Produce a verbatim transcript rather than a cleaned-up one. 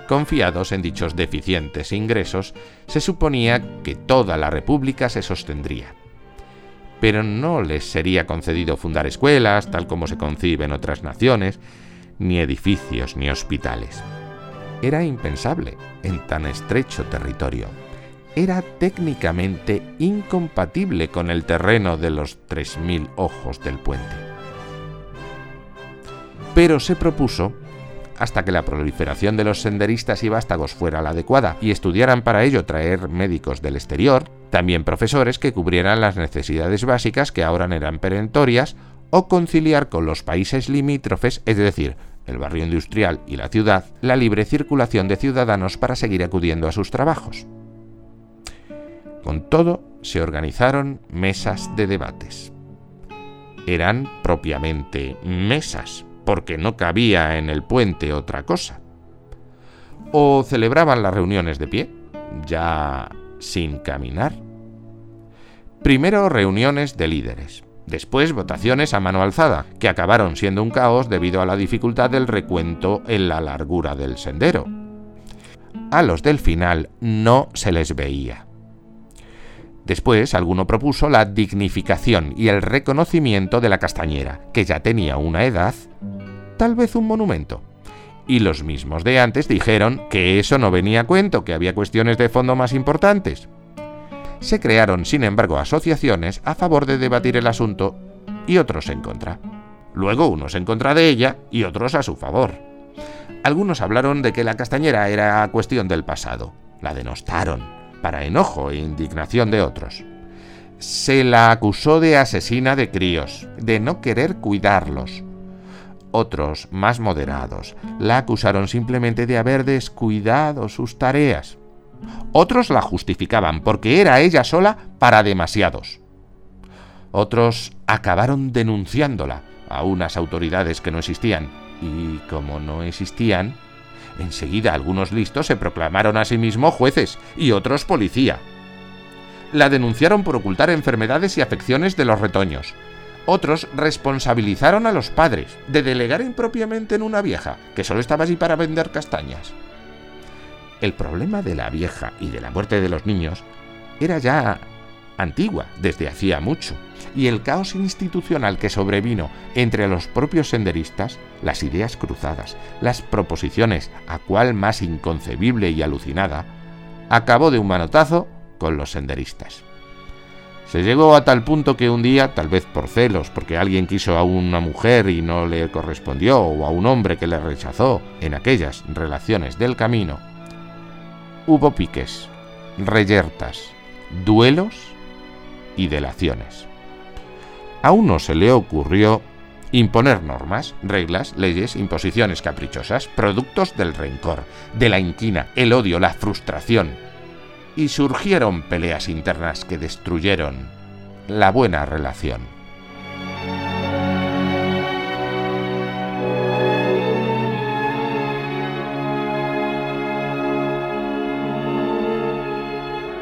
Confiados en dichos deficientes ingresos, se suponía que toda la república se sostendría. Pero no les sería concedido fundar escuelas, tal como se concibe en otras naciones, ni edificios ni hospitales. Era impensable en tan estrecho territorio. Era técnicamente incompatible con el terreno de los tres mil ojos del puente. Pero se propuso, hasta que la proliferación de los senderistas y vástagos fuera la adecuada y estudiaran para ello traer médicos del exterior, también profesores que cubrieran las necesidades básicas que ahora eran perentorias, o conciliar con los países limítrofes, es decir, el barrio industrial y la ciudad, la libre circulación de ciudadanos para seguir acudiendo a sus trabajos. Con todo, se organizaron mesas de debates. Eran propiamente mesas, porque no cabía en el puente otra cosa. O celebraban las reuniones de pie, ya sin caminar. Primero reuniones de líderes, después votaciones a mano alzada, que acabaron siendo un caos debido a la dificultad del recuento en la largura del sendero. A los del final no se les veía. Después, alguno propuso la dignificación y el reconocimiento de la Castañera, que ya tenía una edad, tal vez un monumento. Y los mismos de antes dijeron que eso no venía a cuento, que había cuestiones de fondo más importantes. Se crearon, sin embargo, asociaciones a favor de debatir el asunto y otros en contra. Luego unos en contra de ella y otros a su favor. Algunos hablaron de que la Castañera era cuestión del pasado. La denostaron, para enojo e indignación de otros. Se la acusó de asesina de críos, de no querer cuidarlos. Otros, más moderados, la acusaron simplemente de haber descuidado sus tareas. Otros la justificaban porque era ella sola para demasiados. Otros acabaron denunciándola a unas autoridades que no existían, y como no existían, enseguida algunos listos se proclamaron a sí mismos jueces y otros policía. La denunciaron por ocultar enfermedades y afecciones de los retoños. Otros responsabilizaron a los padres de delegar impropiamente en una vieja que solo estaba allí para vender castañas. El problema de la vieja y de la muerte de los niños era ya antigua, desde hacía mucho, y el caos institucional que sobrevino entre los propios senderistas, las ideas cruzadas, las proposiciones a cual más inconcebible y alucinada, acabó de un manotazo con los senderistas. Se llegó a tal punto que un día, tal vez por celos, porque alguien quiso a una mujer y no le correspondió, o a un hombre que le rechazó en aquellas relaciones del camino, hubo piques, reyertas, duelos y delaciones. A uno se le ocurrió imponer normas, reglas, leyes, imposiciones caprichosas, productos del rencor, de la inquina, el odio, la frustración. Y surgieron peleas internas que destruyeron la buena relación.